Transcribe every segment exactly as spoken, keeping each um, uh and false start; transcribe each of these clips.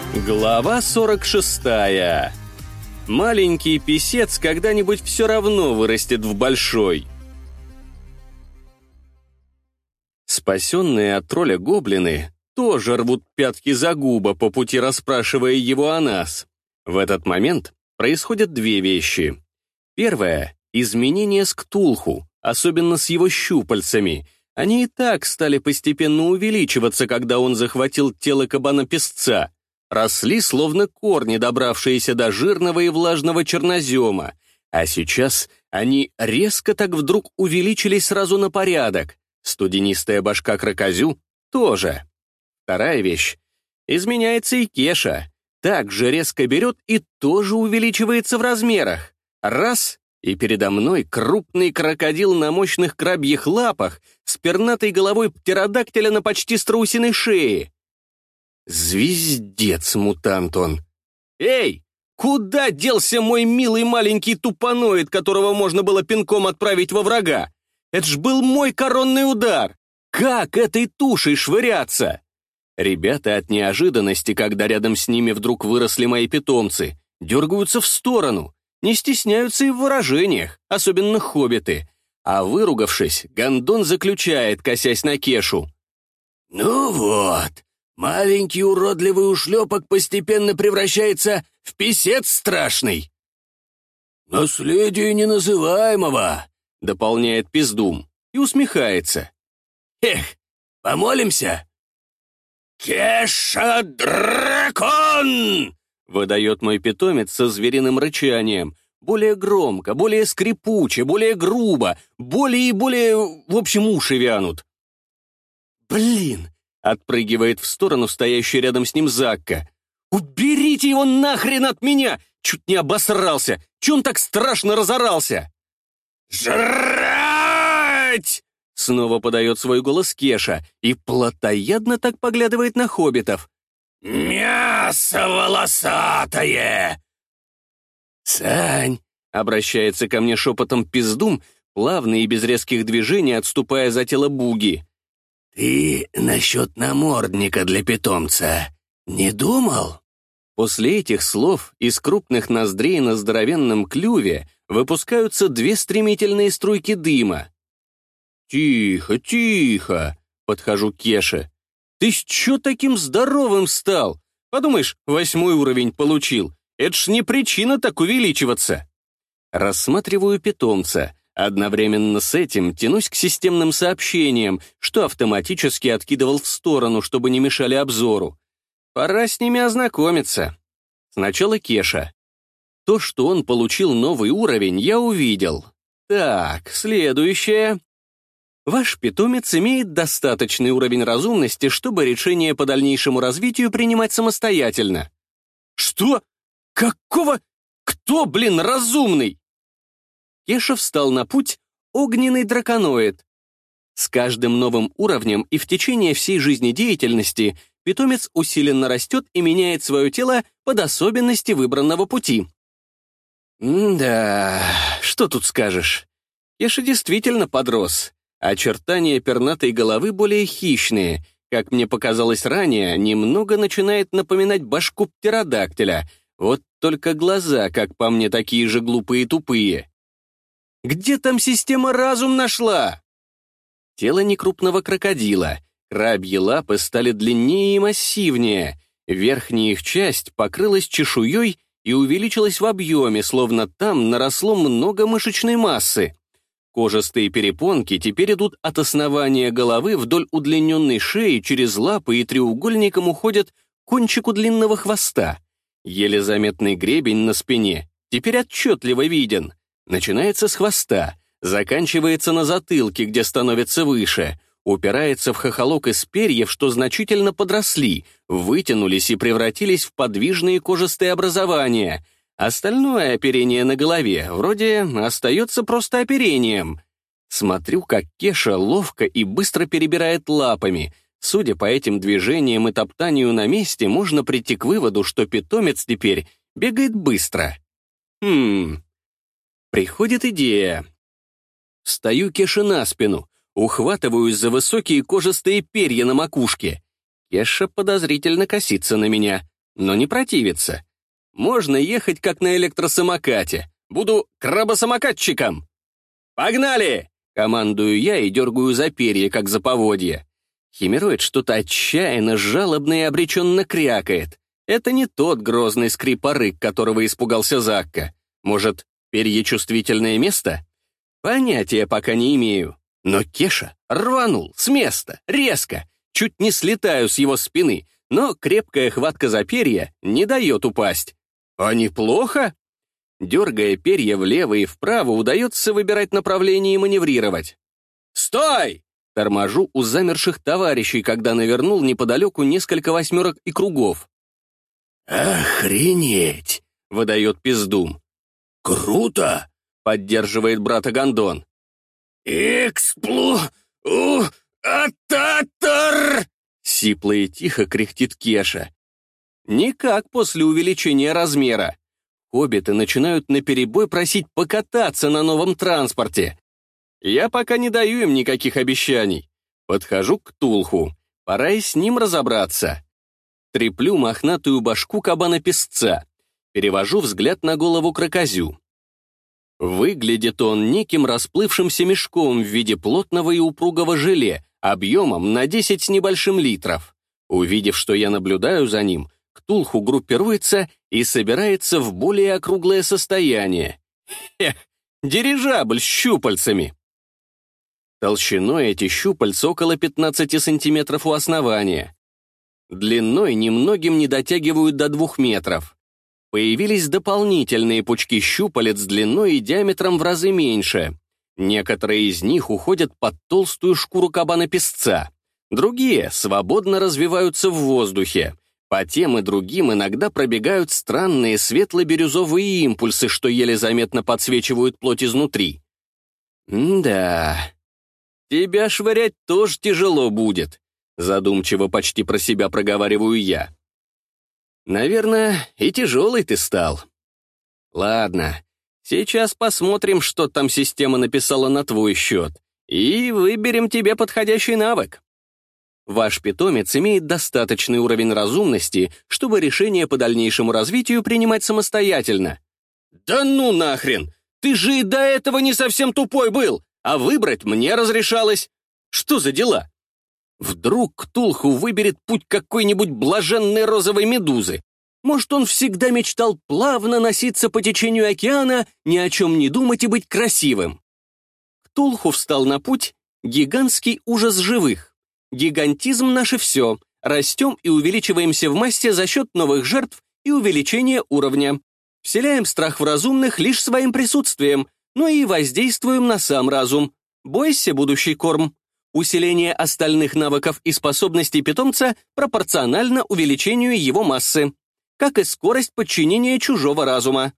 Глава сорок шестая. Маленький писец когда-нибудь все равно вырастет в большой. Спасенные от тролля гоблины тоже рвут пятки Загуба по пути, расспрашивая его о нас. В этот момент происходят две вещи. Первое — изменение с Ктулху, особенно с его щупальцами. Они и так стали постепенно увеличиваться, когда он захватил тело кабана-песца. Росли, словно корни, добравшиеся до жирного и влажного чернозема. А сейчас они резко так вдруг увеличились сразу на порядок. Студенистая башка крокозю тоже. Вторая вещь. Изменяется и Кеша. Так же резко берет и тоже увеличивается в размерах. Раз — и передо мной крупный крокодил на мощных крабьих лапах с пернатой головой птеродактиля на почти страусиной шее. Звездец, мутант он. Эй, куда делся мой милый маленький тупаноид, которого можно было пинком отправить во врага? Это ж был мой коронный удар. Как этой тушей швыряться? Ребята от неожиданности, когда рядом с ними вдруг выросли мои питомцы, дергаются в сторону, не стесняются и в выражениях, особенно хоббиты. А выругавшись, Гондон заключает, косясь на Кешу. «Ну вот, маленький уродливый ушлепок постепенно превращается в писец страшный». «Наследие неназываемого», — дополняет Пиздум и усмехается. «Эх, помолимся?» «Кеша-дракон!» — выдает мой питомец со звериным рычанием. Более громко, более скрипуче, более грубо, более и более... В общем, уши вянут. «Блин!» — отпрыгивает в сторону стоящий рядом с ним Закка. «Уберите его нахрен от меня! Чуть не обосрался! Чё он так страшно разорался?» «Жрать!» — снова подает свой голос Кеша и плотоядно так поглядывает на хоббитов. «Мясо волосатое!» «Сань!» — обращается ко мне шепотом Пиздум, плавно и без резких движений отступая за тело Буги. «Ты насчет намордника для питомца не думал?» После этих слов из крупных ноздрей на здоровенном клюве выпускаются две стремительные струйки дыма. «Тихо, тихо!» — подхожу к Кеше. «Ты с чё таким здоровым стал? Подумаешь, восьмой уровень получил. Это ж не причина так увеличиваться». Рассматриваю питомца. Одновременно с этим тянусь к системным сообщениям, что автоматически откидывал в сторону, чтобы не мешали обзору. Пора с ними ознакомиться. Сначала Кеша. То, что он получил новый уровень, я увидел. Так, следующее. Ваш питомец имеет достаточный уровень разумности, чтобы решение по дальнейшему развитию принимать самостоятельно. Что? Какого? Кто, блин, разумный? Кеша встал на путь огненный драконоид. С каждым новым уровнем и в течение всей жизнедеятельности питомец усиленно растет и меняет свое тело под особенности выбранного пути. М-да, что тут скажешь? Кеша действительно подрос. Очертания пернатой головы более хищные. Как мне показалось ранее, немного начинает напоминать башку птеродактиля. Вот только глаза, как по мне, такие же глупые и тупые. Где там система разум нашла? Тело некрупного крокодила. Крабьи лапы стали длиннее и массивнее. Верхняя их часть покрылась чешуей и увеличилась в объеме, словно там наросло много мышечной массы. Кожистые перепонки теперь идут от основания головы вдоль удлиненной шеи, через лапы и треугольником уходят к кончику длинного хвоста. Еле заметный гребень на спине теперь отчетливо виден. Начинается с хвоста, заканчивается на затылке, где становится выше, упирается в хохолок из перьев, что значительно подросли, вытянулись и превратились в подвижные кожистые образования. Остальное оперение на голове вроде остается просто оперением. Смотрю, как Кеша ловко и быстро перебирает лапами. Судя по этим движениям и топтанию на месте, можно прийти к выводу, что питомец теперь бегает быстро. Хм... Приходит идея. Встаю Кеше на спину, ухватываюсь за высокие кожистые перья на макушке. Кеша подозрительно косится на меня, но не противится. Можно ехать как на электросамокате. Буду крабосамокатчиком. «Погнали!» — командую я и дергаю за перья, как за поводья. Химероид что-то отчаянно, жалобно и обреченно крякает. Это не тот грозный скрипорык, которого испугался Закка. Может, перьечувствительное место? Понятия пока не имею. Но Кеша рванул с места, резко. Чуть не слетаю с его спины, но крепкая хватка за перья не дает упасть. А неплохо? Дергая перья влево и вправо, удается выбирать направление и маневрировать. «Стой!» — торможу у замерших товарищей, когда навернул неподалеку несколько восьмерок и кругов. «Охренеть!» — выдает Пиздум. «Круто!» — поддерживает брата Гондон. «Эксплуататор!» — сипло и тихо кряхтит Кеша. Никак после увеличения размера. Хоббиты начинают наперебой просить покататься на новом транспорте. Я пока не даю им никаких обещаний. Подхожу к Ктулху. Пора и с ним разобраться. Треплю мохнатую башку кабана-песца. Перевожу взгляд на голову крокозю. Выглядит он неким расплывшимся мешком в виде плотного и упругого желе, объемом на десять с небольшим литров. Увидев, что я наблюдаю за ним, Ктулху группируется и собирается в более округлое состояние. Эх, дирижабль с щупальцами. Толщиной эти щупальца около пятнадцати сантиметров у основания. Длиной немногим не дотягивают до двух метров. Появились дополнительные пучки щупалец длиной и диаметром в разы меньше. Некоторые из них уходят под толстую шкуру кабана-песца. Другие свободно развиваются в воздухе. По тем и другим иногда пробегают странные светло-бирюзовые импульсы, что еле заметно подсвечивают плоть изнутри. «Да, тебя швырять тоже тяжело будет», — задумчиво почти про себя проговариваю я. «Наверное, и тяжелый ты стал. Ладно, сейчас посмотрим, что там система написала на твой счет, и выберем тебе подходящий навык. Ваш питомец имеет достаточный уровень разумности, чтобы решение по дальнейшему развитию принимать самостоятельно». «Да ну нахрен! Ты же и до этого не совсем тупой был, а выбрать мне разрешалось. Что за дела?» Вдруг Ктулху выберет путь какой-нибудь блаженной розовой медузы. Может, он всегда мечтал плавно носиться по течению океана, ни о чем не думать и быть красивым. Ктулху встал на путь гигантский ужас живых. Гигантизм — наше все. Растем и увеличиваемся в массе за счет новых жертв и увеличения уровня. Вселяем страх в разумных лишь своим присутствием, но и воздействуем на сам разум. Бойся, будущий корм. Усиление остальных навыков и способностей питомца пропорционально увеличению его массы, как и скорость подчинения чужого разума.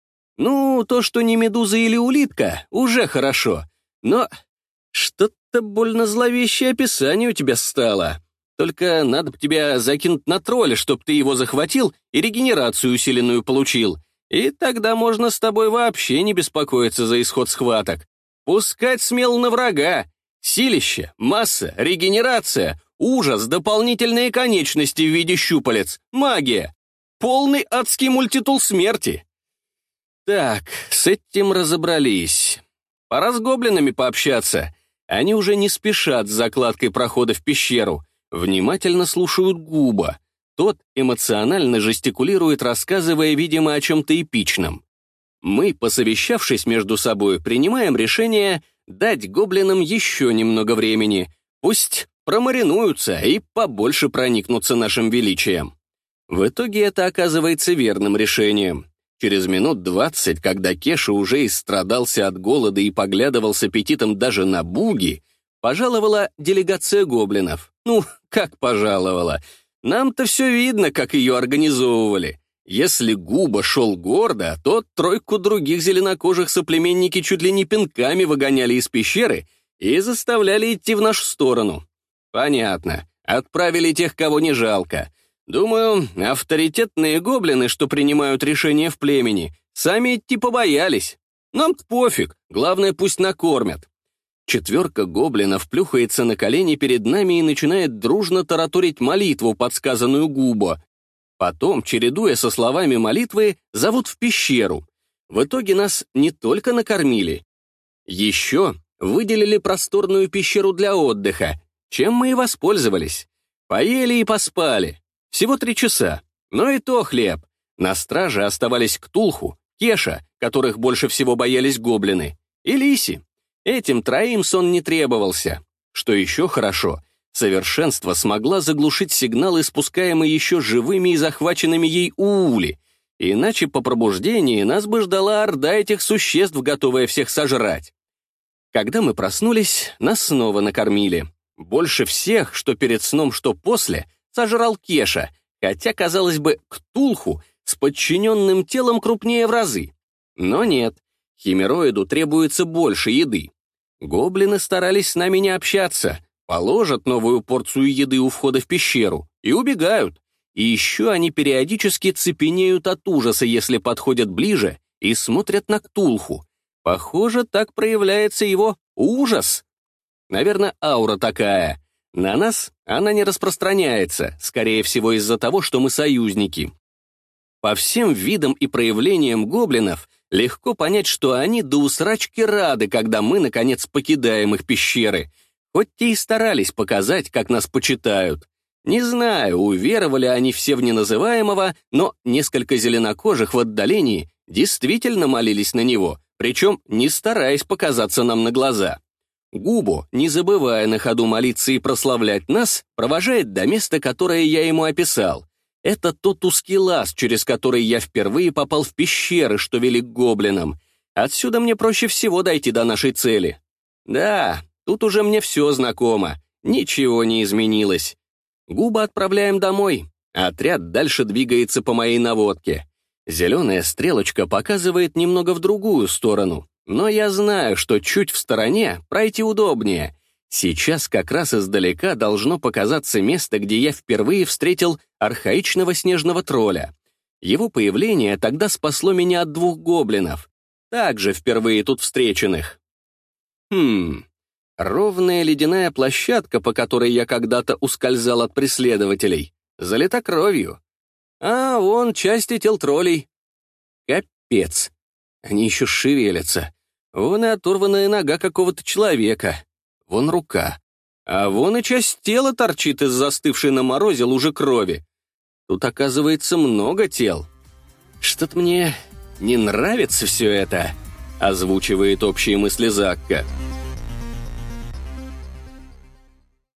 Ну, то, что не медуза или улитка, уже хорошо, но что-то больно зловещее описание у тебя стало. Только надо бы тебя закинуть на тролля, чтоб ты его захватил и регенерацию усиленную получил, и тогда можно с тобой вообще не беспокоиться за исход схваток. Пускать смело на врага. Силище, масса, регенерация, ужас, дополнительные конечности в виде щупалец, магия. Полный адский мультитул смерти. Так, с этим разобрались. Пора с гоблинами пообщаться. Они уже не спешат с закладкой прохода в пещеру, внимательно слушают Губа. Тот эмоционально жестикулирует, рассказывая, видимо, о чем-то эпичном. Мы, посовещавшись между собой, принимаем решение дать гоблинам еще немного времени. Пусть промаринуются и побольше проникнутся нашим величием. В итоге это оказывается верным решением. Через минут двадцать, когда Кеша уже истрадался от голода и поглядывал с аппетитом даже на буги, пожаловала делегация гоблинов. Ну, как пожаловала? Нам-то все видно, как ее организовывали. Если Губа шел гордо, то тройку других зеленокожих соплеменники чуть ли не пинками выгоняли из пещеры и заставляли идти в нашу сторону. Понятно, отправили тех, кого не жалко. Думаю, авторитетные гоблины, что принимают решения в племени, сами идти побоялись. Нам-то пофиг, главное, пусть накормят. Четверка гоблинов плюхается на колени перед нами и начинает дружно тараторить молитву, подсказанную Губо. Потом, чередуя со словами молитвы, зовут в пещеру. В итоге нас не только накормили, еще выделили просторную пещеру для отдыха, чем мы и воспользовались. Поели и поспали. Всего три часа, но и то хлеб. На страже оставались Ктулху, Кеша, которых больше всего боялись гоблины, и Лиси. Этим троим сон не требовался. Что еще хорошо, совершенство смогла заглушить сигналы, испускаемые еще живыми и захваченными ей Уули, иначе по пробуждении нас бы ждала орда этих существ, готовая всех сожрать. Когда мы проснулись, нас снова накормили. Больше всех, что перед сном, что после, сожрал Кеша, хотя, казалось бы, Ктулху с подчиненным телом крупнее в разы. Но нет, химероиду требуется больше еды. Гоблины старались с нами не общаться, положат новую порцию еды у входа в пещеру и убегают. И еще они периодически цепенеют от ужаса, если подходят ближе и смотрят на Ктулху. Похоже, так проявляется его ужас. Наверное, аура такая. На нас она не распространяется, скорее всего из-за того, что мы союзники. По всем видам и проявлениям гоблинов легко понять, что они до усрачки рады, когда мы, наконец, покидаем их пещеры, хоть те и старались показать, как нас почитают. Не знаю, уверовали они все в неназываемого, но несколько зеленокожих в отдалении действительно молились на него, причем не стараясь показаться нам на глаза. Губу, не забывая на ходу молиться и прославлять нас, провожает до места, которое я ему описал. Это тот узкий лаз, через который я впервые попал в пещеры, что вели к гоблинам. Отсюда мне проще всего дойти до нашей цели. Да, тут уже мне все знакомо, ничего не изменилось. Губу отправляем домой, а отряд дальше двигается по моей наводке. Зеленая стрелочка показывает немного в другую сторону, но я знаю, что чуть в стороне пройти удобнее. Сейчас как раз издалека должно показаться место, где я впервые встретил архаичного снежного тролля. Его появление тогда спасло меня от двух гоблинов, также впервые тут встреченных. Хм, ровная ледяная площадка, по которой я когда-то ускользал от преследователей, залита кровью. А вон части тел троллей. Капец. Они еще шевелятся. Вон и оторванная нога какого-то человека. Вон рука. А вон и часть тела торчит из застывшей на морозе лужи крови. Тут, оказывается, много тел. Что-то мне не нравится все это, озвучивает общие мысли Закка.